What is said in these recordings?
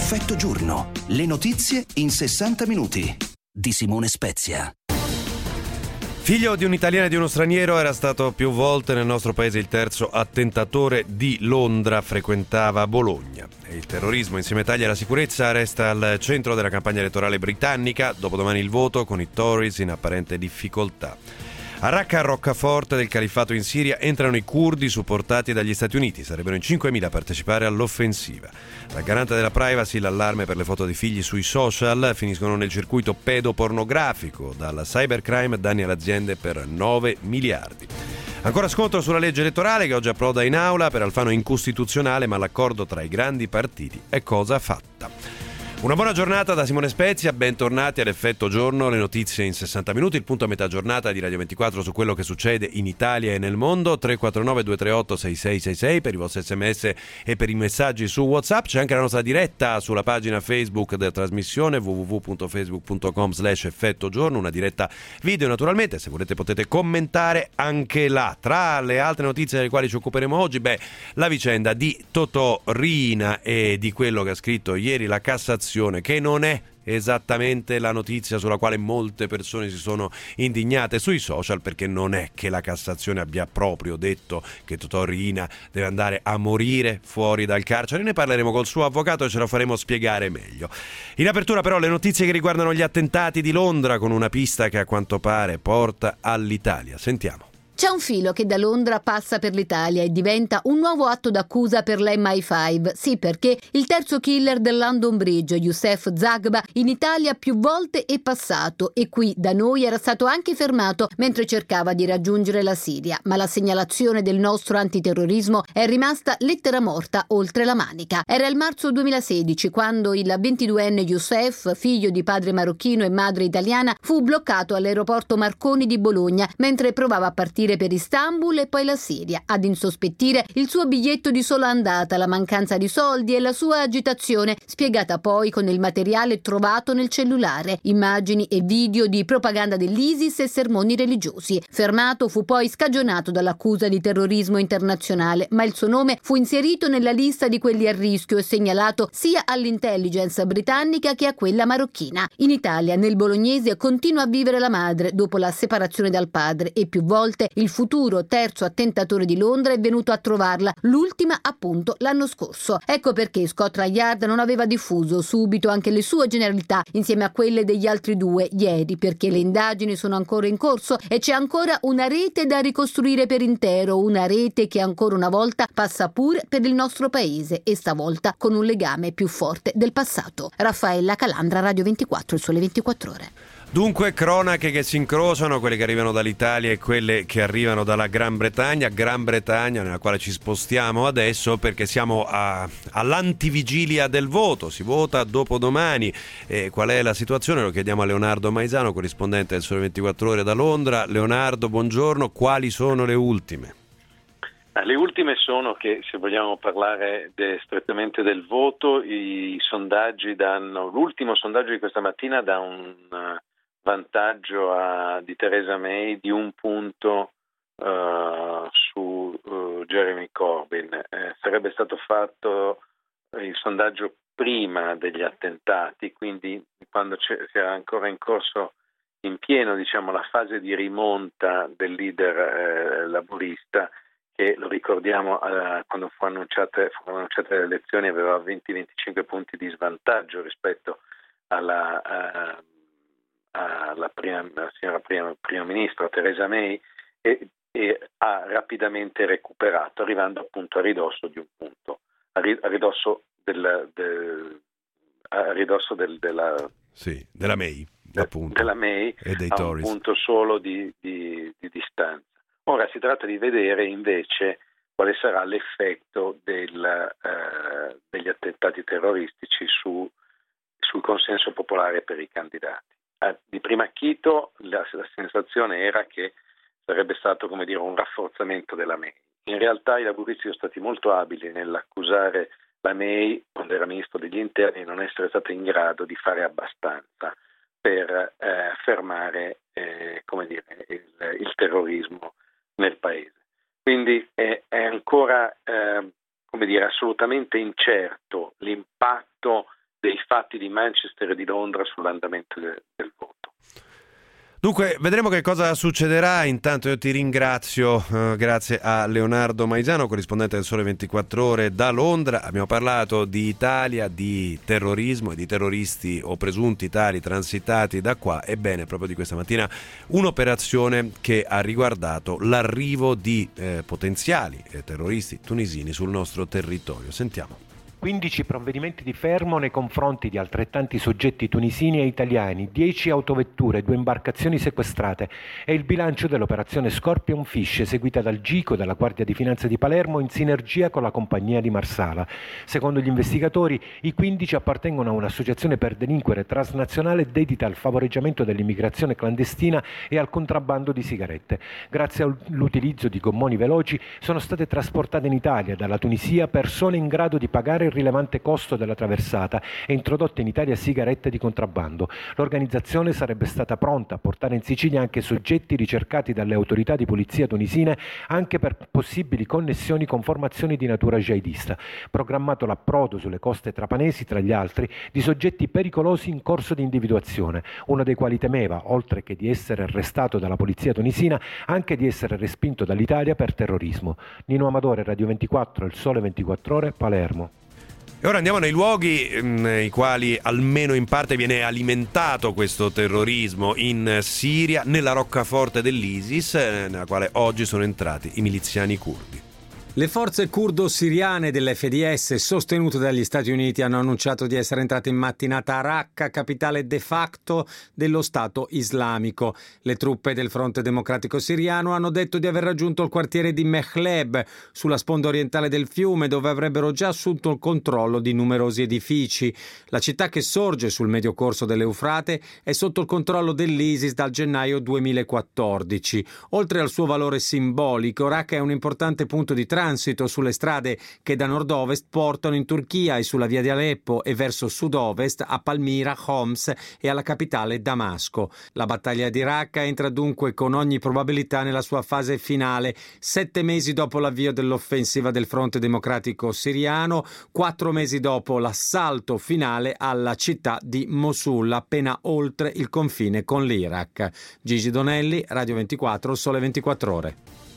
Effetto giorno. Le notizie in 60 minuti. Di Simone Spezia. Figlio di un'italiana e di uno straniero, era stato più volte nel nostro paese il terzo attentatore di Londra, frequentava Bologna. E il terrorismo insieme a tagli alla sicurezza resta al centro della campagna elettorale britannica, dopodomani il voto con i Tories in apparente difficoltà. A Raqqa, roccaforte del califfato in Siria, entrano i curdi supportati dagli Stati Uniti. Sarebbero in 5.000 a partecipare all'offensiva. Dal garante della privacy, l'allarme per le foto dei figli sui social, finiscono nel circuito pedopornografico. Dalla cybercrime, danni alle aziende per 9 miliardi. Ancora scontro sulla legge elettorale che oggi approda in aula. Per Alfano è incostituzionale, ma l'accordo tra i grandi partiti è cosa fatta. Una buona giornata da Simone Spezia, bentornati all'Effetto Giorno, le notizie in 60 minuti, il punto a metà giornata di Radio 24 su quello che succede in Italia e nel mondo. 349 238 6666 per i vostri sms e per i messaggi su WhatsApp. C'è anche la nostra diretta sulla pagina Facebook della trasmissione www.facebook.com/Effetto Giorno, una diretta video naturalmente, se volete potete commentare anche là. Tra le altre notizie delle quali ci occuperemo oggi, la vicenda di Totò Riina e di quello che ha scritto ieri la Cassazione, che non è esattamente la notizia sulla quale molte persone si sono indignate sui social, perché non è che la Cassazione abbia proprio detto che Totò Riina deve andare a morire fuori dal carcere. Ne parleremo col suo avvocato e ce lo faremo spiegare meglio. In apertura però le notizie che riguardano gli attentati di Londra, con una pista che a quanto pare porta all'Italia. Sentiamo. C'è un filo che da Londra passa per l'Italia e diventa un nuovo atto d'accusa per l'MI5. Sì, perché il terzo killer del London Bridge, Youssef Zaghba, in Italia più volte è passato e qui da noi era stato anche fermato mentre cercava di raggiungere la Siria. Ma la segnalazione del nostro antiterrorismo è rimasta lettera morta oltre la manica. Era il marzo 2016 quando il 22enne Youssef, figlio di padre marocchino e madre italiana, fu bloccato all'aeroporto Marconi di Bologna mentre provava a partire per Istanbul e poi la Siria. Ad insospettire il suo biglietto di sola andata, la mancanza di soldi e la sua agitazione, spiegata poi con il materiale trovato nel cellulare, immagini e video di propaganda dell'ISIS e sermoni religiosi. Fermato, fu poi scagionato dall'accusa di terrorismo internazionale, ma il suo nome fu inserito nella lista di quelli a rischio e segnalato sia all'intelligence britannica che a quella marocchina. In Italia, nel bolognese, continua a vivere la madre dopo la separazione dal padre e più volte il futuro terzo attentatore di Londra è venuto a trovarla, l'ultima appunto l'anno scorso. Ecco perché Scotland Yard non aveva diffuso subito anche le sue generalità insieme a quelle degli altri due ieri, perché le indagini sono ancora in corso e c'è ancora una rete da ricostruire per intero, una rete che ancora una volta passa pure per il nostro paese e stavolta con un legame più forte del passato. Raffaella Calandra, Radio 24, il Sole 24 Ore. Dunque, cronache che si incrociano, quelle che arrivano dall'Italia e quelle che arrivano dalla Gran Bretagna nella quale ci spostiamo adesso perché siamo all'antivigilia del voto. Si vota dopodomani. Qual è la situazione? Lo chiediamo a Leonardo Maisano, corrispondente del Sole 24 Ore da Londra. Leonardo, buongiorno. Quali sono le ultime? Le ultime sono che, se vogliamo parlare strettamente del voto, i sondaggi l'ultimo sondaggio di questa mattina dà un vantaggio di Theresa May di 1 punto su Jeremy Corbyn. Sarebbe stato fatto il sondaggio prima degli attentati, quindi quando c'era ancora in corso in pieno, la fase di rimonta del leader laburista, che lo ricordiamo quando furono annunciate le elezioni aveva 20-25 punti di svantaggio rispetto alla signora primo ministro Theresa May e ha rapidamente recuperato, arrivando appunto a ridosso di 1 punto, a ridosso della May, appunto, della May e dei a Tories. 1 punto solo di distanza. Ora si tratta di vedere invece quale sarà l'effetto degli attentati terroristici sul consenso popolare per i candidati. Di primo acchito la sensazione era che sarebbe stato un rafforzamento della May. In realtà i laburisti sono stati molto abili nell'accusare la May, quando era ministro degli interni, di non essere stata in grado di fare abbastanza per fermare il terrorismo nel paese. Quindi è ancora assolutamente incerto l'impatto di Manchester e di Londra sull'andamento del voto. Dunque, vedremo che cosa succederà. Intanto io ti ringrazio, grazie a Leonardo Maisano, corrispondente del Sole 24 Ore da Londra. Abbiamo parlato di Italia, di terrorismo e di terroristi o presunti tali transitati da qua. Ebbene, proprio di questa mattina un'operazione che ha riguardato l'arrivo di potenziali terroristi tunisini sul nostro territorio. Sentiamo. 15 provvedimenti di fermo nei confronti di altrettanti soggetti tunisini e italiani, 10 autovetture, 2 imbarcazioni sequestrate. È il bilancio dell'operazione Scorpion Fish eseguita dal GICO della Guardia di Finanza di Palermo in sinergia con la compagnia di Marsala. Secondo gli investigatori, i 15 appartengono a un'associazione per delinquere transnazionale dedita al favoreggiamento dell'immigrazione clandestina e al contrabbando di sigarette. Grazie all'utilizzo di gommoni veloci sono state trasportate in Italia dalla Tunisia persone in grado di pagare il rilevante costo della traversata e introdotte in Italia sigarette di contrabbando. L'organizzazione sarebbe stata pronta a portare in Sicilia anche soggetti ricercati dalle autorità di polizia tunisine anche per possibili connessioni con formazioni di natura jihadista. Programmato l'approdo sulle coste trapanesi, tra gli altri, di soggetti pericolosi in corso di individuazione, uno dei quali temeva, oltre che di essere arrestato dalla polizia tunisina, anche di essere respinto dall'Italia per terrorismo. Nino Amadore, Radio 24, Il Sole 24 Ore, Palermo. E ora andiamo nei luoghi nei quali almeno in parte viene alimentato questo terrorismo, in Siria, nella roccaforte dell'ISIS, nella quale oggi sono entrati i miliziani curdi. Le forze curdo-siriane dell'FDS, sostenute dagli Stati Uniti, hanno annunciato di essere entrate in mattinata a Raqqa, capitale de facto dello Stato islamico. Le truppe del Fronte Democratico Siriano hanno detto di aver raggiunto il quartiere di Mehleb, sulla sponda orientale del fiume, dove avrebbero già assunto il controllo di numerosi edifici. La città, che sorge sul medio corso dell'Eufrate, è sotto il controllo dell'ISIS dal gennaio 2014. Oltre al suo valore simbolico, Raqqa è un importante punto di transito sulle strade che da nord-ovest portano in Turchia e sulla via di Aleppo e verso sud-ovest a Palmira, Homs e alla capitale Damasco. La battaglia di Raqqa entra dunque con ogni probabilità nella sua fase finale, 7 mesi dopo l'avvio dell'offensiva del Fronte Democratico Siriano, 4 mesi dopo l'assalto finale alla città di Mosul, appena oltre il confine con l'Iraq. Gigi Donelli, Radio 24, Sole 24 Ore.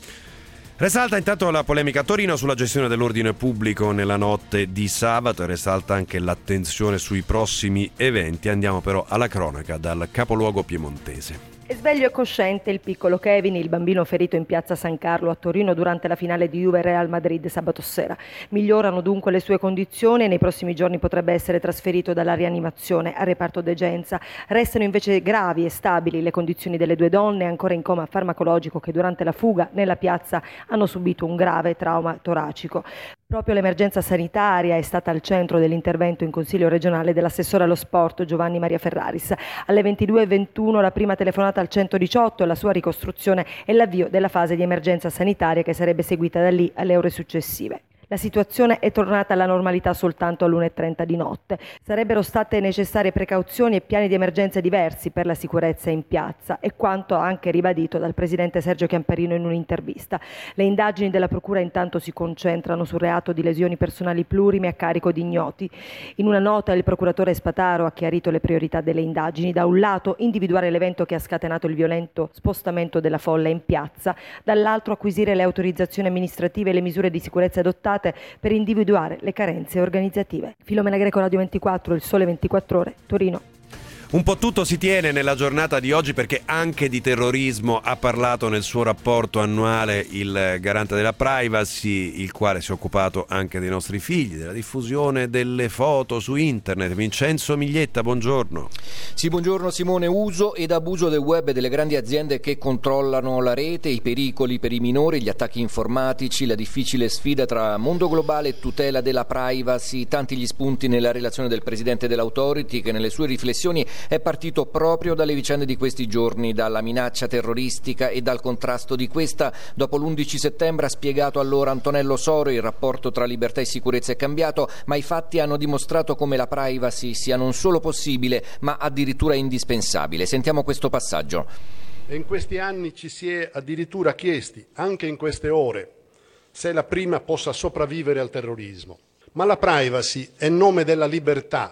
Risalta intanto la polemica a Torino sulla gestione dell'ordine pubblico nella notte di sabato e risalta anche l'attenzione sui prossimi eventi. Andiamo però alla cronaca dal capoluogo piemontese. È sveglio e cosciente il piccolo Kevin, il bambino ferito in piazza San Carlo a Torino durante la finale di Juve Real Madrid sabato sera. Migliorano dunque le sue condizioni e nei prossimi giorni potrebbe essere trasferito dalla rianimazione al reparto degenza. Restano invece gravi e stabili le condizioni delle 2 donne ancora in coma farmacologico che durante la fuga nella piazza hanno subito un grave trauma toracico. Proprio l'emergenza sanitaria è stata al centro dell'intervento in Consiglio regionale dell'assessore allo sport Giovanni Maria Ferraris. Alle 22:21 la prima telefonata al 118 e la sua ricostruzione e l'avvio della fase di emergenza sanitaria che sarebbe seguita da lì alle ore successive. La situazione è tornata alla normalità soltanto all'1:30 di notte. Sarebbero state necessarie precauzioni e piani di emergenza diversi per la sicurezza in piazza, e quanto anche ribadito dal presidente Sergio Chiamparino in un'intervista. Le indagini della procura intanto si concentrano sul reato di lesioni personali plurime a carico di ignoti. In una nota il procuratore Spataro ha chiarito le priorità delle indagini: da un lato individuare l'evento che ha scatenato il violento spostamento della folla in piazza, dall'altro acquisire le autorizzazioni amministrative e le misure di sicurezza adottate per individuare le carenze organizzative. Filomena Greco, Radio 24, Il Sole 24 Ore, Torino. Un po' tutto si tiene nella giornata di oggi, perché anche di terrorismo ha parlato nel suo rapporto annuale il garante della privacy, il quale si è occupato anche dei nostri figli, della diffusione delle foto su internet. Vincenzo Miglietta, buongiorno. Sì, buongiorno Simone. Uso ed abuso del web e delle grandi aziende che controllano la rete, i pericoli per i minori, gli attacchi informatici, la difficile sfida tra mondo globale e tutela della privacy, tanti gli spunti nella relazione del presidente dell'Authority, che nelle sue riflessioni è partito proprio dalle vicende di questi giorni, dalla minaccia terroristica e dal contrasto di questa. Dopo l'11 settembre, ha spiegato allora Antonello Soro, il rapporto tra libertà e sicurezza è cambiato, ma i fatti hanno dimostrato come la privacy sia non solo possibile, ma addirittura indispensabile. Sentiamo questo passaggio. E in questi anni ci si è addirittura chiesti, anche in queste ore, se la prima possa sopravvivere al terrorismo. Ma la privacy è nome della libertà,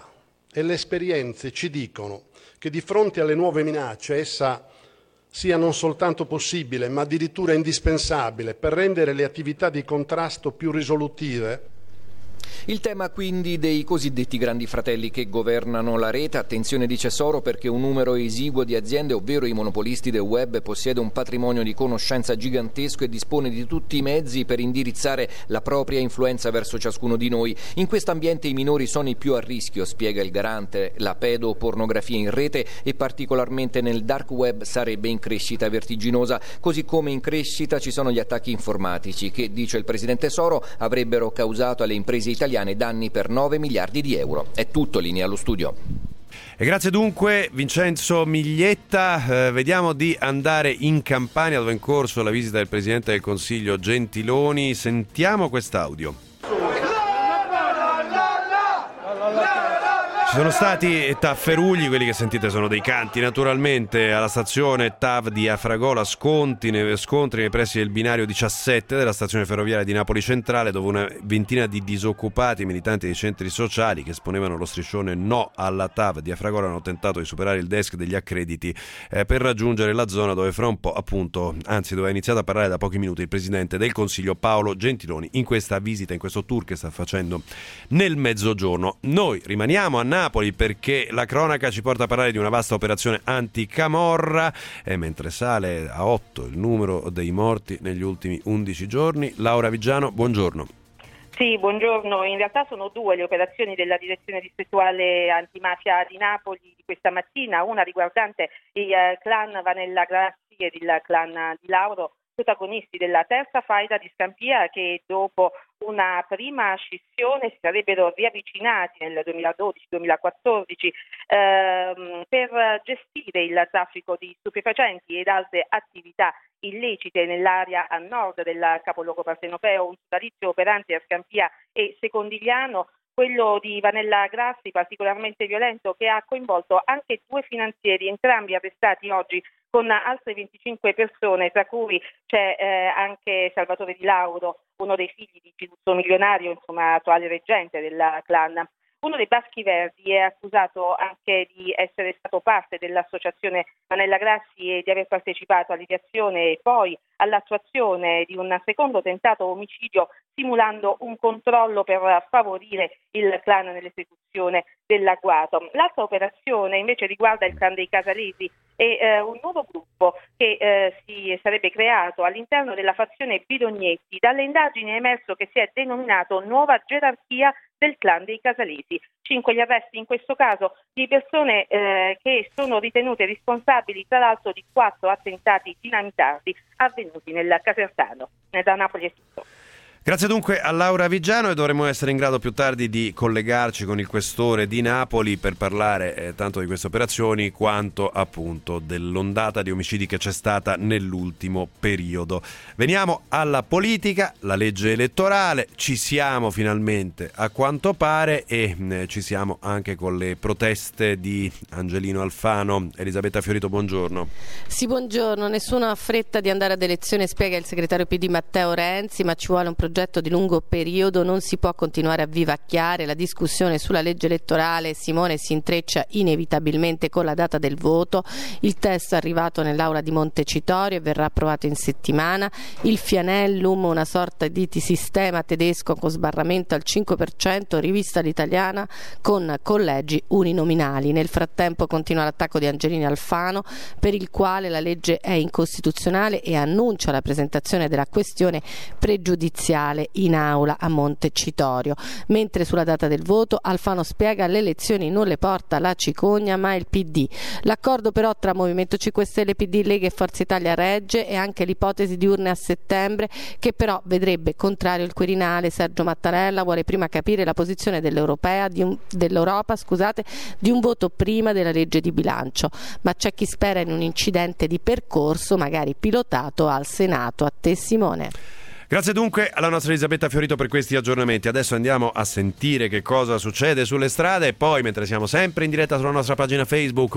e le esperienze ci dicono che di fronte alle nuove minacce essa sia non soltanto possibile, ma addirittura indispensabile per rendere le attività di contrasto più risolutive. Il tema quindi dei cosiddetti grandi fratelli che governano la rete. Attenzione, dice Soro, perché un numero esiguo di aziende, ovvero i monopolisti del web, possiede un patrimonio di conoscenza gigantesco e dispone di tutti i mezzi per indirizzare la propria influenza verso ciascuno di noi. In questo ambiente i minori sono i più a rischio, spiega il garante. La pedopornografia in rete e particolarmente nel dark web sarebbe in crescita vertiginosa, così come in crescita ci sono gli attacchi informatici che, dice il presidente Soro, avrebbero causato alle imprese italiane danni per 9 miliardi di euro. È tutto, linea allo studio. E grazie dunque Vincenzo Miglietta. Vediamo di andare in Campania, dove è in corso la visita del Presidente del Consiglio Gentiloni. Sentiamo quest'audio. Ci sono stati tafferugli, quelli che sentite sono dei canti naturalmente, alla stazione TAV di Afragola, scontri nei pressi del binario 17 della stazione ferroviaria di Napoli Centrale, dove una ventina di disoccupati militanti dei centri sociali che esponevano lo striscione no alla TAV di Afragola hanno tentato di superare il desk degli accrediti per raggiungere la zona dove fra un po', appunto, dove ha iniziato a parlare da pochi minuti il Presidente del Consiglio Paolo Gentiloni in questa visita, in questo tour che sta facendo nel Mezzogiorno. Noi rimaniamo a Napoli perché la cronaca ci porta a parlare di una vasta operazione anticamorra, mentre sale a 8 il numero dei morti negli ultimi 11 giorni. Laura Vigiano, buongiorno. Sì, buongiorno. In realtà sono due le operazioni della Direzione Distrettuale Antimafia di Napoli di questa mattina, una riguardante il clan Vanella Grassi ed il clan Di Lauro, protagonisti della terza faida di Scampia, che dopo una prima scissione si sarebbero riavvicinati nel 2012-2014 per gestire il traffico di stupefacenti ed altre attività illecite nell'area a nord del capoluogo partenopeo, un sodalizio operante a Scampia e Secondigliano, quello di Vanella Grassi particolarmente violento, che ha coinvolto anche due finanzieri, entrambi arrestati oggi, con altre 25 persone, tra cui c'è anche Salvatore Di Lauro, uno dei figli di Cirusso Milionario, insomma attuale reggente del clan. Uno dei Baschi Verdi è accusato anche di essere stato parte dell'associazione Vanella Grassi e di aver partecipato all'ideazione e poi all'attuazione di un secondo tentato omicidio, simulando un controllo per favorire il clan nell'esecuzione dell'agguato. L'altra operazione invece riguarda il clan dei Casalesi e un nuovo gruppo che si sarebbe creato all'interno della fazione Bidognetti. Dalle indagini è emerso che si è denominato Nuova Gerarchia del clan dei Casalesi. 5 gli arresti in questo caso di persone che sono ritenute responsabili tra l'altro di 4 attentati dinamitati avvenuti nel Casertano. Da Napoli è tutto. Grazie dunque a Laura Vigiano, e dovremo essere in grado più tardi di collegarci con il questore di Napoli per parlare tanto di queste operazioni quanto appunto dell'ondata di omicidi che c'è stata nell'ultimo periodo. Veniamo alla politica, la legge elettorale, ci siamo finalmente a quanto pare e ci siamo anche con le proteste di Angelino Alfano. Elisabetta Fiorito, buongiorno. Sì, buongiorno. Nessuno ha fretta di andare ad elezione, spiega il segretario PD Matteo Renzi, ma ci vuole un progetto di lungo periodo, non si può continuare a vivacchiare. La discussione sulla legge elettorale, Simone, si intreccia inevitabilmente con la data del voto. Il testo è arrivato nell'aula di Montecitorio e verrà approvato in settimana. Il Fianellum, una sorta di sistema tedesco con sbarramento al 5%, rivista all'italiana con collegi uninominali. Nel frattempo continua l'attacco di Angelino Alfano, per il quale la legge è incostituzionale, e annuncia la presentazione della questione pregiudiziale in aula a Montecitorio. Mentre sulla data del voto Alfano spiega: le elezioni non le porta la cicogna ma il PD. L'accordo però tra Movimento 5 Stelle, PD, Lega e Forza Italia regge, e anche l'ipotesi di urne a settembre, che però vedrebbe contrario il Quirinale. Sergio Mattarella vuole prima capire la posizione dell'Europa di un voto prima della legge di bilancio, ma c'è chi spera in un incidente di percorso, magari pilotato al Senato. A te, Simone. Grazie dunque alla nostra Elisabetta Fiorito per questi aggiornamenti. Adesso andiamo a sentire che cosa succede sulle strade e poi, mentre siamo sempre in diretta sulla nostra pagina Facebook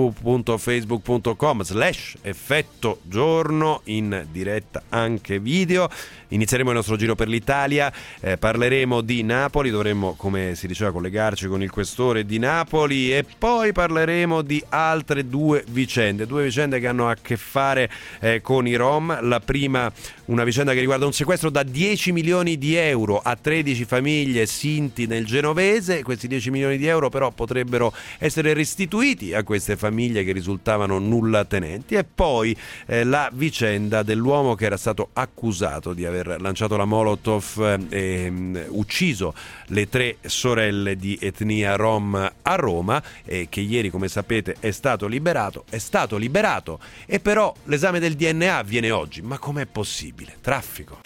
www.facebook.com/Effetto Giorno, in diretta anche video, inizieremo il nostro giro per l'Italia, parleremo di Napoli, dovremmo, come si diceva, collegarci con il questore di Napoli e poi parleremo di altre due vicende che hanno a che fare con i Rom. La prima, una vicenda che riguarda un sequestro da 10 milioni di euro a 13 famiglie sinti nel Genovese. Questi 10 milioni di euro però potrebbero essere restituiti a queste famiglie che risultavano nullatenenti. E poi la vicenda dell'uomo che era stato accusato di aver lanciato la Molotov e ucciso le 3 sorelle di etnia Rom a Roma e che ieri, come sapete, è stato liberato e però l'esame del DNA avviene oggi. Ma com'è possibile? Traffico.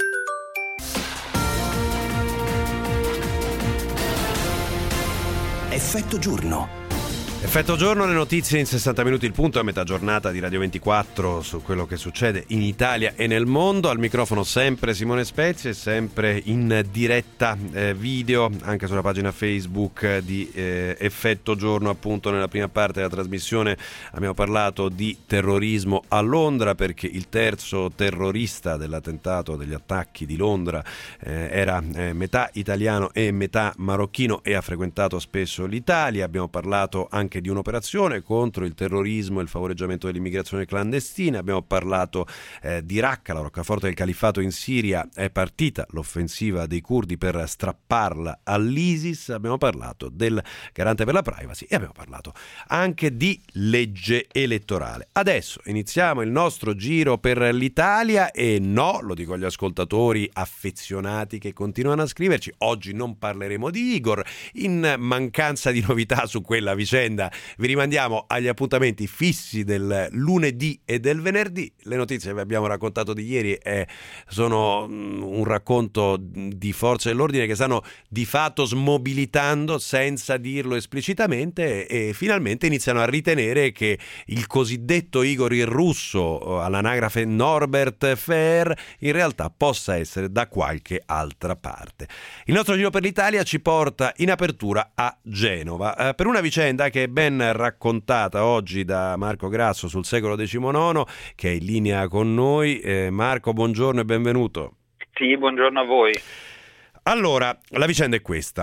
Effetto Giorno. Effetto Giorno, le notizie in 60 minuti, il punto a metà giornata di Radio 24 su quello che succede in Italia e nel mondo. Al microfono sempre Simone Spezzi e sempre in diretta video anche sulla pagina Facebook di Effetto Giorno. Appunto, nella prima parte della trasmissione abbiamo parlato di terrorismo a Londra, perché il terzo terrorista dell'attentato, degli attacchi di Londra, era metà italiano e metà marocchino e ha frequentato spesso l'Italia. Abbiamo parlato anche di un'operazione contro il terrorismo e il favoreggiamento dell'immigrazione clandestina. Abbiamo parlato di Raqqa, la roccaforte del califfato in Siria. È partita l'offensiva dei curdi per strapparla all'ISIS. Abbiamo parlato del garante per la privacy e abbiamo parlato anche di legge elettorale. Adesso iniziamo il nostro giro per l'Italia e no, lo dico agli ascoltatori affezionati che continuano a scriverci, oggi non parleremo di Igor. In mancanza di novità su quella vicenda vi rimandiamo agli appuntamenti fissi del lunedì e del venerdì. Le notizie che vi abbiamo raccontato di ieri sono un racconto di forze dell'ordine che stanno di fatto smobilitando senza dirlo esplicitamente e finalmente iniziano a ritenere che il cosiddetto Igor il russo, all'anagrafe Norbert Fehr, in realtà possa essere da qualche altra parte. Il nostro giro per l'Italia ci porta in apertura a Genova per una vicenda che è ben raccontata oggi da Marco Grasso sul Secolo XIX, che è in linea con noi. Marco, buongiorno e benvenuto. Sì, buongiorno a voi. Allora, la vicenda è questa.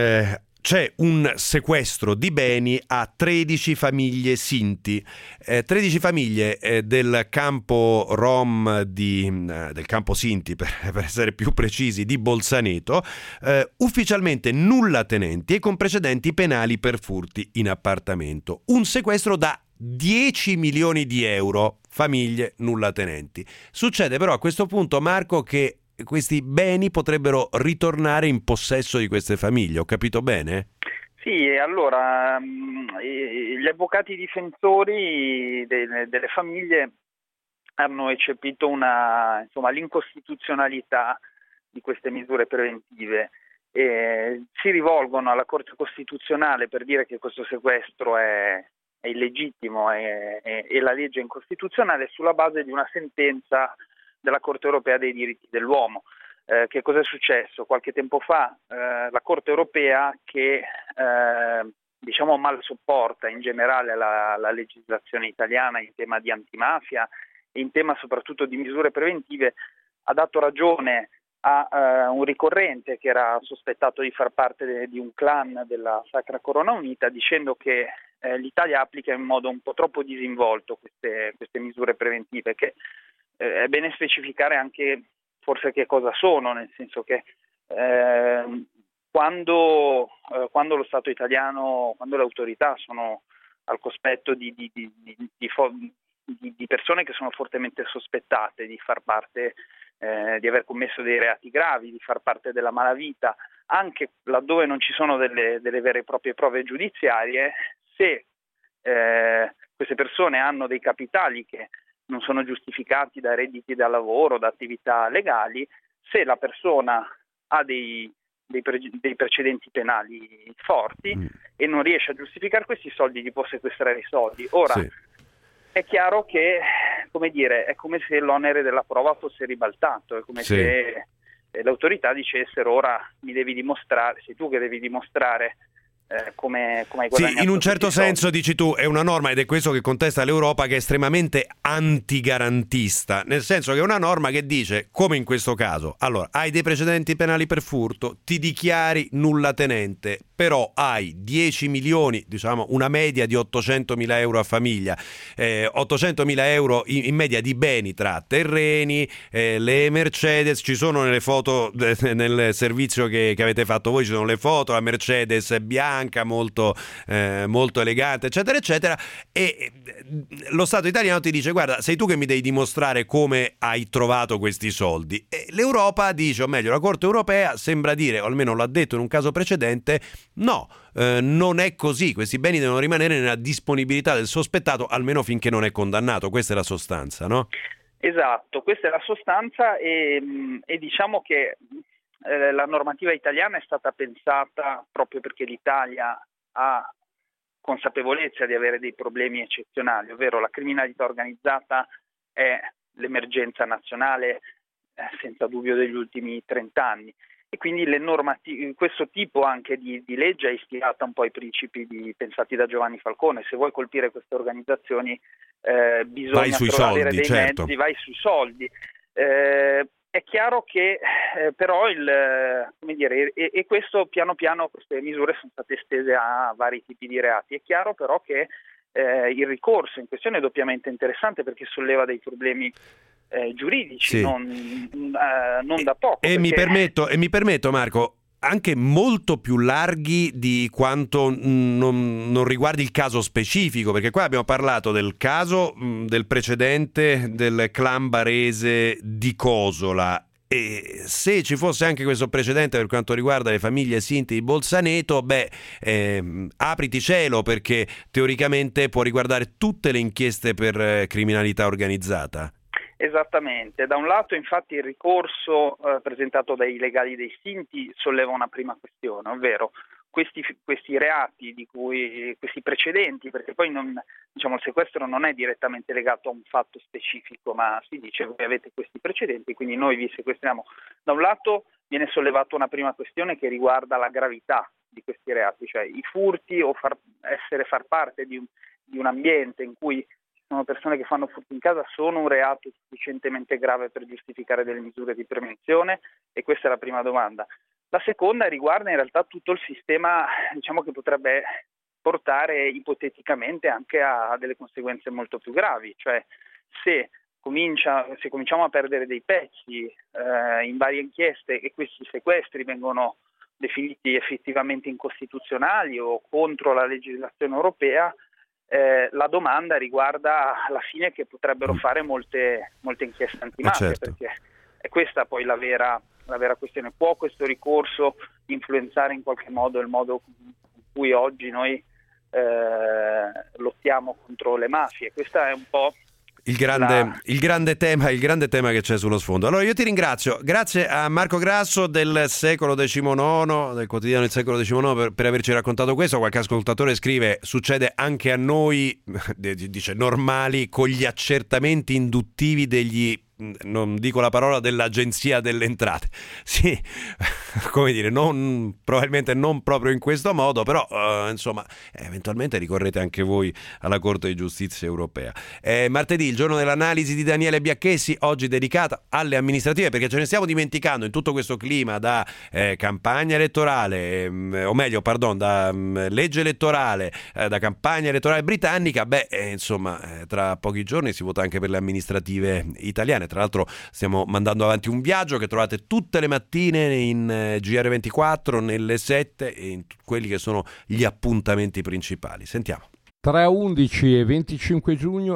C'è un sequestro di beni a 13 famiglie sinti, 13 famiglie del campo Rom del campo Sinti, per essere più precisi, di Bolzaneto, ufficialmente nullatenenti e con precedenti penali per furti in appartamento. Un sequestro da 10 milioni di euro, famiglie nullatenenti. Succede però a questo punto, Marco, che questi beni potrebbero ritornare in possesso di queste famiglie, ho capito bene? Sì, allora gli avvocati difensori delle famiglie hanno eccepito l'incostituzionalità di queste misure preventive e si rivolgono alla Corte Costituzionale per dire che questo sequestro è illegittimo e la legge è incostituzionale sulla base di una sentenza della Corte Europea dei diritti dell'uomo. Che cosa è successo? Qualche tempo fa la Corte Europea, che mal sopporta in generale la legislazione italiana in tema di antimafia e in tema soprattutto di misure preventive, ha dato ragione a un ricorrente che era sospettato di far parte di un clan della Sacra Corona Unita, dicendo che l'Italia applica in modo un po' troppo disinvolto queste misure preventive, che è bene specificare anche forse che cosa sono, nel senso che quando lo Stato italiano, quando le autorità sono al cospetto di persone che sono fortemente sospettate di far parte, di aver commesso dei reati gravi, di far parte della malavita, anche laddove non ci sono delle vere e proprie prove giudiziarie, se queste persone hanno dei capitali che non sono giustificati da redditi da lavoro, da attività legali, se la persona ha dei precedenti penali forti e non riesce a giustificare questi soldi, gli può sequestrare i soldi. Ora, sì, è chiaro che, è come se l'onere della prova fosse ribaltato, è come se le autorità dicessero: ora mi devi dimostrare, sei tu che devi dimostrare come hai guadagnato. Sì, in un certo senso dici tu, è una norma, ed è questo che contesta l'Europa, che è estremamente antigarantista, nel senso che è una norma che dice, come in questo caso, allora hai dei precedenti penali per furto, ti dichiari nullatenente, però hai 10 milioni, diciamo una media di 800.000 euro a famiglia, 800.000 euro in media di beni tra terreni, le Mercedes, ci sono nelle foto nel servizio che avete fatto voi, ci sono le foto, la Mercedes bianca, molto elegante, eccetera eccetera, e lo Stato italiano ti dice: guarda, sei tu che mi devi dimostrare come hai trovato questi soldi. E l'Europa dice, o meglio la Corte europea sembra dire, o almeno l'ha detto in un caso precedente, no, non è così, questi beni devono rimanere nella disponibilità del sospettato almeno finché non è condannato. Questa è la sostanza, no? Esatto, questa è la sostanza, e diciamo che la normativa italiana è stata pensata proprio perché l'Italia ha consapevolezza di avere dei problemi eccezionali, ovvero la criminalità organizzata è l'emergenza nazionale senza dubbio degli ultimi 30 anni, e quindi questo tipo anche di legge è ispirata un po' ai principi pensati da Giovanni Falcone: se vuoi colpire queste organizzazioni bisogna avere dei mezzi, vai sui soldi. È chiaro che però e questo piano piano, queste misure sono state estese a vari tipi di reati. È chiaro però che il ricorso in questione è doppiamente interessante, perché solleva dei problemi giuridici, sì, non da poco. E perché... mi permetto Marco, anche molto più larghi di quanto non riguardi il caso specifico, perché qua abbiamo parlato del caso del precedente del clan barese di Cosola, e se ci fosse anche questo precedente per quanto riguarda le famiglie Sinti di Bolzaneto, apriti cielo, perché teoricamente può riguardare tutte le inchieste per criminalità organizzata. Esattamente, da un lato infatti il ricorso presentato dai legali dei Sinti solleva una prima questione, ovvero questi reati questi precedenti, perché poi il sequestro non è direttamente legato a un fatto specifico, ma si dice: voi avete questi precedenti, quindi noi vi sequestriamo. Da un lato viene sollevata una prima questione che riguarda la gravità di questi reati, cioè i furti o far parte di un ambiente in cui sono persone che fanno furti in casa sono un reato sufficientemente grave per giustificare delle misure di prevenzione, e questa è la prima domanda. La seconda riguarda in realtà tutto il sistema, che potrebbe portare ipoteticamente anche a delle conseguenze molto più gravi, cioè se cominciamo a perdere dei pezzi in varie inchieste e questi sequestri vengono definiti effettivamente incostituzionali o contro la legislazione europea, la domanda riguarda alla fine che potrebbero fare molte inchieste antimafia, certo, perché è questa poi la vera questione. Può questo ricorso influenzare in qualche modo il modo con cui oggi noi lottiamo contro le mafie? Questa è un po' il grande tema che c'è sullo sfondo. Allora io ti ringrazio, grazie a Marco Grasso del Secolo XIX, del quotidiano Il Secolo XIX, per averci raccontato questo. Qualche ascoltatore scrive: succede anche a noi, dice, normali, con gli accertamenti induttivi degli, non dico la parola, dell'Agenzia delle Entrate. Sì, come dire, probabilmente non proprio in questo modo, però eventualmente ricorrete anche voi alla Corte di Giustizia europea. Martedì, il giorno dell'analisi di Daniele Biacchessi, oggi dedicata alle amministrative, perché ce ne stiamo dimenticando in tutto questo clima da campagna elettorale, da legge elettorale, da campagna elettorale britannica. Tra pochi giorni si vota anche per le amministrative italiane. Tra l'altro stiamo mandando avanti un viaggio che trovate tutte le mattine in GR24, nelle 7 e in quelli che sono gli appuntamenti principali. Sentiamo. Tra 11 e 25 giugno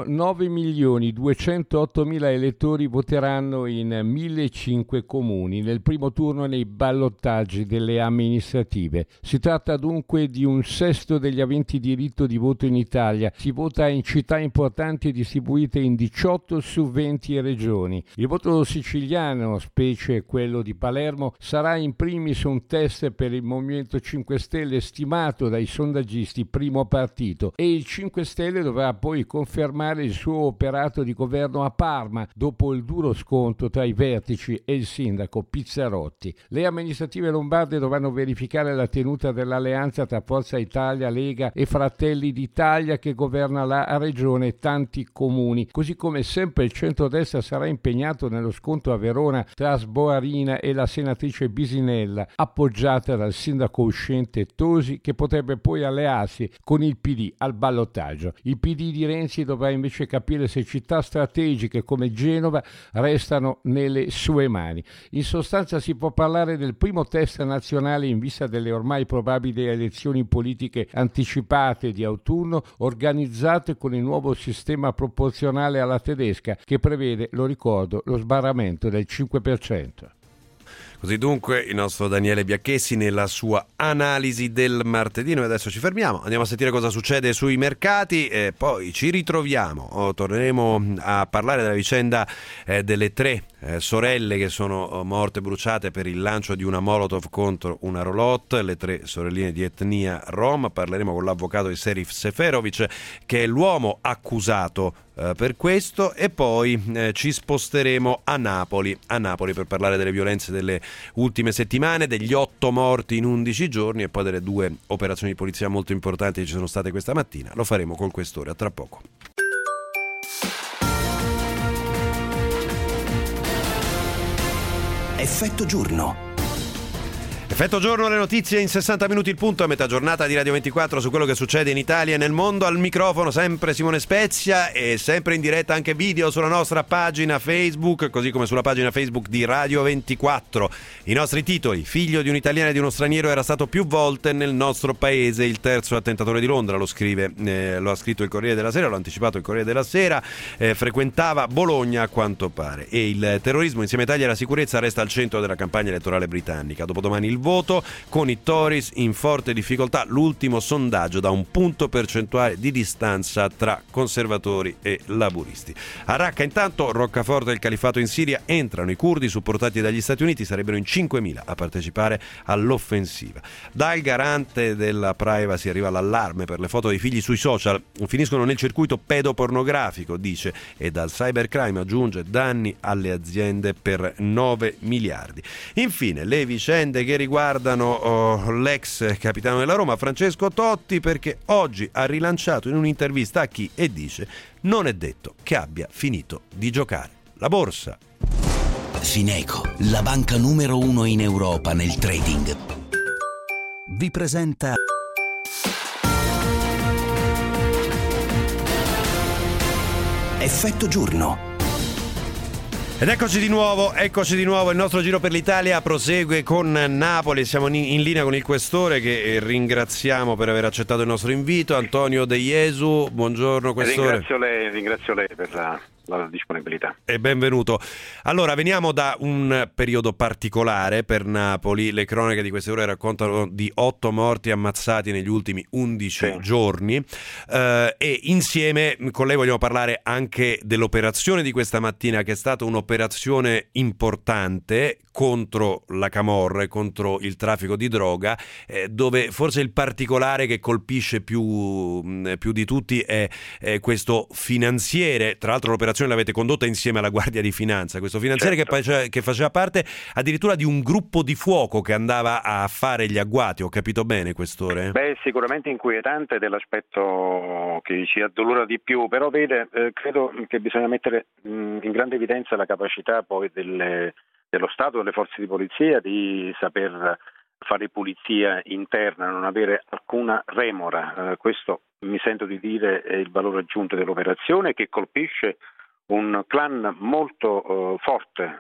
9.208.000 elettori voteranno in 1.005 comuni nel primo turno nei ballottaggi delle amministrative. Si tratta dunque di un sesto degli aventi diritto di voto in Italia. Si vota in città importanti distribuite in 18 su 20 regioni. Il voto siciliano, specie quello di Palermo, sarà in primis un test per il Movimento 5 Stelle, stimato dai sondaggisti primo partito, e il 5 Stelle dovrà poi confermare il suo operato di governo a Parma dopo il duro scontro tra i vertici e il sindaco Pizzarotti. Le amministrative lombarde dovranno verificare la tenuta dell'alleanza tra Forza Italia, Lega e Fratelli d'Italia che governa la regione e tanti comuni, così come sempre il centrodestra sarà impegnato nello scontro a Verona tra Sboarina e la senatrice Bisinella, appoggiata dal sindaco uscente Tosi, che potrebbe poi allearsi con il PD al ballottaggio. Il PD di Renzi dovrà invece capire se città strategiche come Genova restano nelle sue mani. In sostanza si può parlare del primo test nazionale in vista delle ormai probabili elezioni politiche anticipate di autunno organizzate con il nuovo sistema proporzionale alla tedesca che prevede, lo ricordo, lo sbarramento del 5%. Così dunque il nostro Daniele Biacchessi nella sua analisi del martedì. Noi adesso ci fermiamo, andiamo a sentire cosa succede sui mercati e poi ci ritroviamo. Torneremo a parlare della vicenda delle tre sorelle che sono morte bruciate per il lancio di una Molotov contro una roulotte, le tre sorelline di etnia rom. Parleremo con l'avvocato di Serif Seferovic, che è l'uomo accusato per questo, e poi ci sposteremo a Napoli per parlare delle violenze delle ultime settimane, degli 8 morti in 11 giorni e poi delle 2 operazioni di polizia molto importanti che ci sono state questa mattina. Lo faremo col questore, a tra poco. Effetto giorno. Effetto giorno, le notizie in 60 minuti il punto a metà giornata di Radio 24 su quello che succede in Italia e nel mondo. Al microfono sempre Simone Spezia e sempre in diretta anche video sulla nostra pagina Facebook, così come sulla pagina Facebook di Radio 24. I nostri titoli: figlio di un'italiana e di uno straniero era stato più volte nel nostro paese, il terzo attentatore di Londra, lo ha scritto il Corriere della Sera, lo ha anticipato il Corriere della Sera, frequentava Bologna a quanto pare. E il terrorismo insieme a Italia e la sicurezza resta al centro della campagna elettorale britannica. Dopodomani il voto, con i Tories in forte difficoltà, l'ultimo sondaggio da un punto percentuale di distanza tra conservatori e laburisti. A Raqqa intanto, Roccaforte e il califato in Siria, entrano i curdi supportati dagli Stati Uniti, sarebbero in 5.000 a partecipare all'offensiva. Dal garante della privacy arriva l'allarme per le foto dei figli sui social, finiscono nel circuito pedopornografico, dice, e dal cybercrime, aggiunge, danni alle aziende per 9 miliardi. Infine le vicende che riguardano l'ex capitano della Roma Francesco Totti, perché oggi ha rilanciato in un'intervista a Chi e dice: non è detto che abbia finito di giocare. La borsa. Fineco, la banca numero 1 in Europa nel trading, vi presenta Effetto giorno. Ed eccoci di nuovo, il nostro giro per l'Italia prosegue con Napoli. Siamo in linea con il questore, che ringraziamo per aver accettato il nostro invito, Antonio De Iesu. Buongiorno questore. Ringrazio lei per la disponibilità. E benvenuto. Allora, veniamo da un periodo particolare per Napoli. Le cronache di queste ore raccontano di 8 morti ammazzati negli ultimi 11 giorni, e insieme con lei vogliamo parlare anche dell'operazione di questa mattina, che è stata un'operazione importante contro la camorra e contro il traffico di droga, dove forse il particolare che colpisce più di tutti è questo finanziere. Tra l'altro l'operazione l'avete condotta insieme alla Guardia di Finanza, questo finanziere che faceva parte addirittura di un gruppo di fuoco che andava a fare gli agguati. Ho capito bene, questore? Beh, sicuramente inquietante, dell'aspetto che ci addolora di più, però vede, credo che bisogna mettere in grande evidenza la capacità poi dello Stato, delle forze di polizia, di saper fare pulizia interna, non avere alcuna remora. Questo, mi sento di dire, è il valore aggiunto dell'operazione, che colpisce un clan molto forte,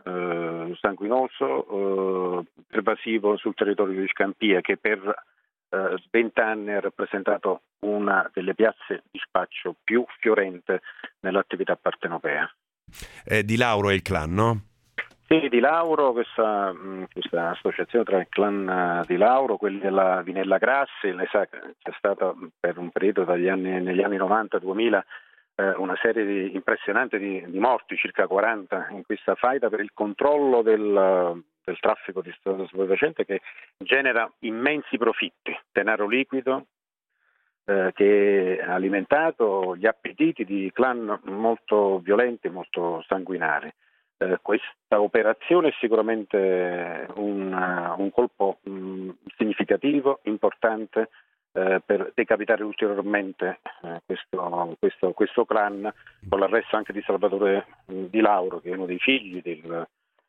sanguinoso, pervasivo sul territorio di Scampia, che per 20 anni ha rappresentato una delle piazze di spaccio più fiorente nell'attività partenopea. Di Lauro è il clan, no? Sì, di Lauro, questa associazione tra il clan di Lauro, quelli della Vinella Grassi. Lei sa che c'è stata per un periodo negli anni 90-2000 una serie impressionante di morti, circa 40, in questa faida per il controllo del traffico di stupefacente, che genera immensi profitti, denaro liquido, che ha alimentato gli appetiti di clan molto violenti, molto sanguinari. Questa operazione è sicuramente un colpo significativo, importante per decapitare ulteriormente questo clan, con l'arresto anche di Salvatore Di Lauro, che è uno dei figli del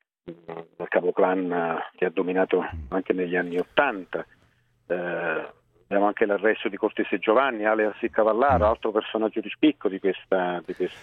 capoclan che ha dominato anche negli anni '80. Abbiamo anche l'arresto di Cortese Giovanni, alias il Cavallaro, altro personaggio di spicco di questa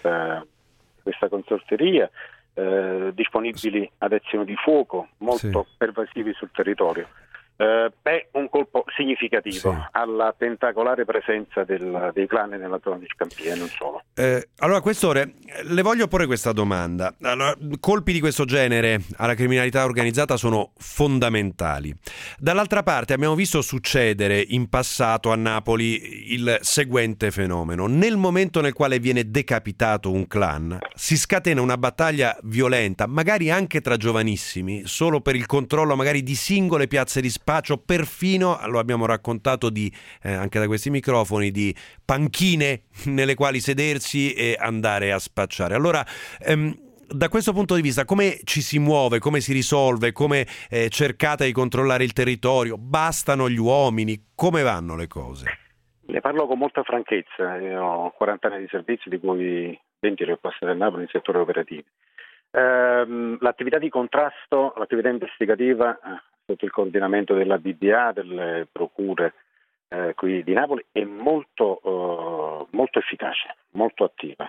consorteria, disponibili ad azioni di fuoco molto pervasivi sul territorio. È un colpo significativo alla tentacolare presenza dei clan nella zona di Scampia e non solo. Allora, Questore, le voglio porre questa domanda. Allora, colpi di questo genere alla criminalità organizzata sono fondamentali. Dall'altra parte abbiamo visto succedere in passato a Napoli il seguente fenomeno: nel momento nel quale viene decapitato un clan si scatena una battaglia violenta, magari anche tra giovanissimi, solo per il controllo magari di singole piazze di spaccio, perfino, lo abbiamo raccontato anche da questi microfoni, di panchine nelle quali sedersi e andare a spacciare. Allora, da questo punto di vista, come ci si muove, come si risolve, come cercate di controllare il territorio? Bastano gli uomini? Come vanno le cose? Ne parlo con molta franchezza. Io ho 40 anni di servizio, di cui 20 li ho passati a Napoli in settore operativo. L'attività di contrasto, l'attività investigativa sotto il coordinamento della BBA, delle procure qui di Napoli, è molto efficace, molto attiva.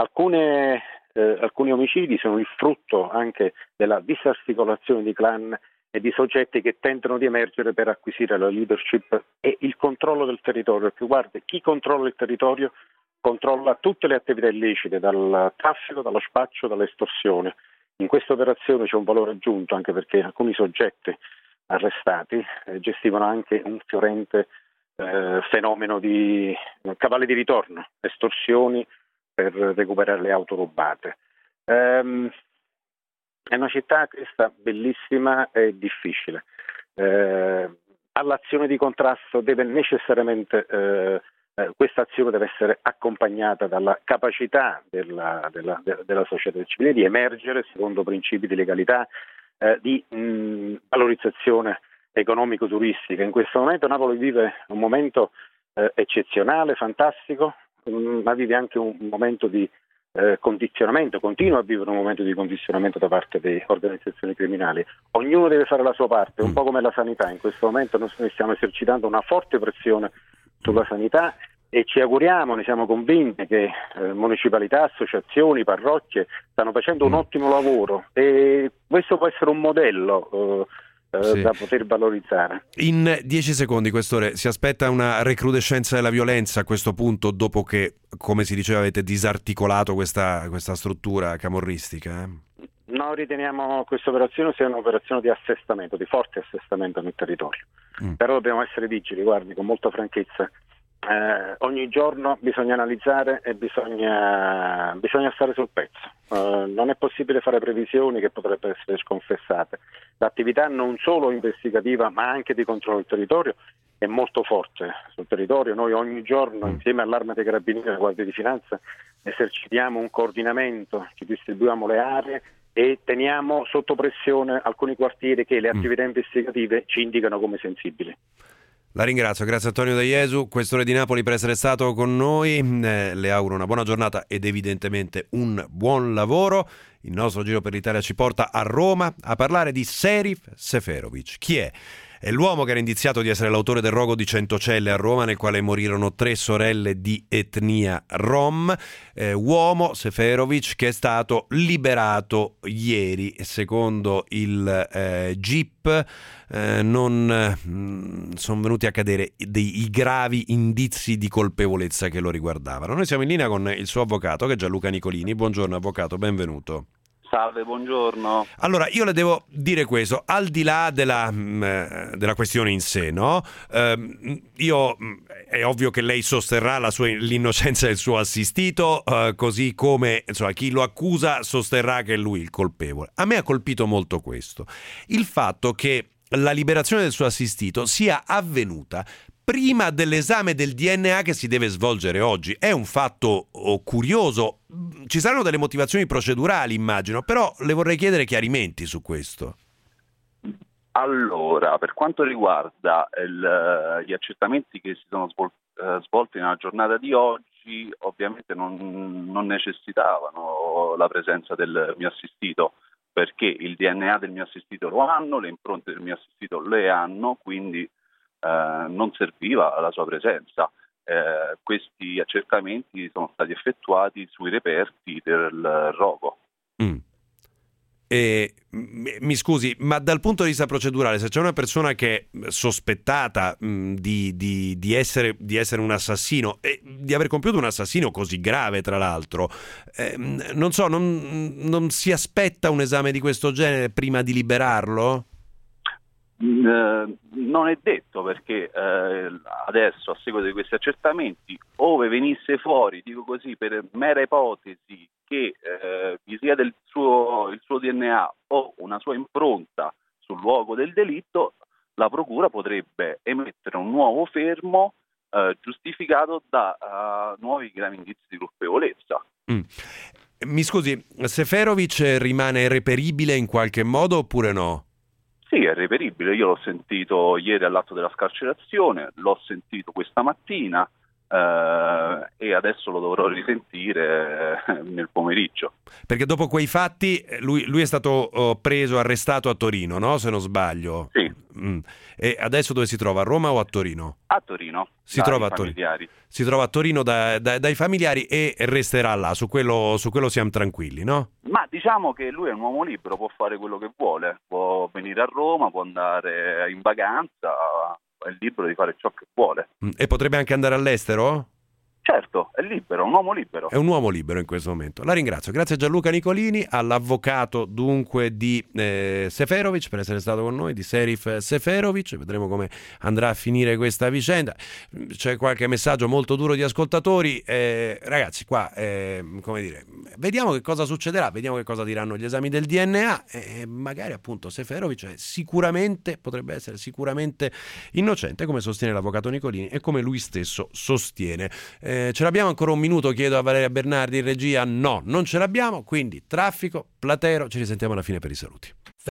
Alcuni omicidi sono il frutto anche della disarticolazione di clan e di soggetti che tentano di emergere per acquisire la leadership e il controllo del territorio. Perché guarda, chi controlla il territorio controlla tutte le attività illecite, dal traffico, dallo spaccio, dall'estorsione. In questa operazione c'è un valore aggiunto, anche perché alcuni soggetti arrestati gestivano anche un fiorente fenomeno di cavalli di ritorno, estorsioni per recuperare le auto rubate. È una città questa bellissima e difficile. All'azione di contrasto deve necessariamente questa azione deve essere accompagnata dalla capacità della società civile di emergere secondo principi di legalità, di valorizzazione economico-turistica. In questo momento Napoli vive un momento eccezionale, fantastico, ma vive anche un momento di condizionamento, continua a vivere un momento di condizionamento da parte delle organizzazioni criminali. Ognuno deve fare la sua parte, un po' come la sanità. In questo momento noi stiamo esercitando una forte pressione sulla sanità e ci auguriamo, ne siamo convinti, che municipalità, associazioni, parrocchie stanno facendo un ottimo lavoro e questo può essere un modello da poter valorizzare. In 10 secondi, Questore, si aspetta una recrudescenza della violenza a questo punto, dopo che, come si diceva, avete disarticolato questa struttura camorristica? Noi riteniamo questa operazione sia un'operazione di assestamento, di forte assestamento nel territorio. Però dobbiamo essere vigili, guardi, con molta franchezza. Ogni giorno bisogna analizzare e bisogna stare sul pezzo. Non è possibile fare previsioni che potrebbero essere sconfessate. L'attività non solo investigativa ma anche di controllo del territorio è molto forte sul territorio. Noi ogni giorno, insieme all'Arma dei Carabinieri e alla Guardia di Finanza, esercitiamo un coordinamento, ci distribuiamo le aree e teniamo sotto pressione alcuni quartieri che le attività investigative ci indicano come sensibili. La ringrazio, grazie Antonio De Jesu, Questore di Napoli, per essere stato con noi. Le auguro una buona giornata ed evidentemente un buon lavoro. Il nostro Giro per l'Italia ci porta a Roma a parlare di Serif Seferovic. Chi è? È l'uomo che era indiziato di essere l'autore del rogo di Centocelle a Roma, nel quale morirono 3 sorelle di etnia rom. Uomo, Seferovic, che è stato liberato ieri. Secondo il GIP non sono venuti a cadere dei gravi indizi di colpevolezza che lo riguardavano. Noi siamo in linea con il suo avvocato, che è Gianluca Nicolini. Buongiorno avvocato, benvenuto. Salve, buongiorno. Allora, io le devo dire questo, al di là della questione in sé, no? È ovvio che lei sosterrà l'innocenza del suo assistito, così come chi lo accusa sosterrà che è lui il colpevole. A me ha colpito molto questo, il fatto che la liberazione del suo assistito sia avvenuta prima dell'esame del DNA che si deve svolgere oggi. È un fatto curioso. Ci saranno delle motivazioni procedurali, immagino, però le vorrei chiedere chiarimenti su questo. Allora, per quanto riguarda gli accertamenti che si sono svolti nella giornata di oggi, ovviamente non necessitavano la presenza del mio assistito, perché il DNA del mio assistito lo hanno, le impronte del mio assistito le hanno, quindi non serviva la sua presenza. Questi accertamenti sono stati effettuati sui reperti del rogo. Mi scusi, ma dal punto di vista procedurale, se c'è una persona che è sospettata di essere un assassino e di aver compiuto un assassinio così grave, tra l'altro, non so, non si aspetta un esame di questo genere prima di liberarlo? Non è detto, perché adesso, a seguito di questi accertamenti, ove venisse fuori, dico così, per mera ipotesi, che vi sia il suo DNA o una sua impronta sul luogo del delitto, la procura potrebbe emettere un nuovo fermo giustificato da nuovi gravi indizi di colpevolezza. Mi scusi, Seferovic rimane reperibile in qualche modo oppure no? Sì, è reperibile. Io l'ho sentito ieri all'atto della scarcerazione, l'ho sentito questa mattina e adesso lo dovrò risentire nel pomeriggio. Perché dopo quei fatti lui è stato preso, arrestato a Torino, no? Se non sbaglio. Sì. E adesso dove si trova? A Roma o a Torino? A Torino. Si trova a Torino. Si trova a Torino dai familiari e resterà là. Su quello siamo tranquilli, no? Ma diciamo che lui è un uomo libero, può fare quello che vuole, può venire a Roma, può andare in vacanza, è libero di fare ciò che vuole. E potrebbe anche andare all'estero? Certo, è libero, è un uomo libero. È un uomo libero in questo momento. La ringrazio. Grazie a Gianluca Nicolini, all'avvocato dunque di Seferovic, per essere stato con noi, di Serif Seferovic. Vedremo come andrà a finire questa vicenda. C'è qualche messaggio molto duro di ascoltatori. Ragazzi, qua, come dire, vediamo che cosa succederà, vediamo che cosa diranno gli esami del DNA. Magari appunto Seferovic potrebbe essere sicuramente innocente, come sostiene l'avvocato Nicolini e come lui stesso sostiene. Ce l'abbiamo ancora un minuto, chiedo a Valeria Bernardi in regia. No, non ce l'abbiamo, quindi traffico, Platero, ci risentiamo alla fine per i saluti.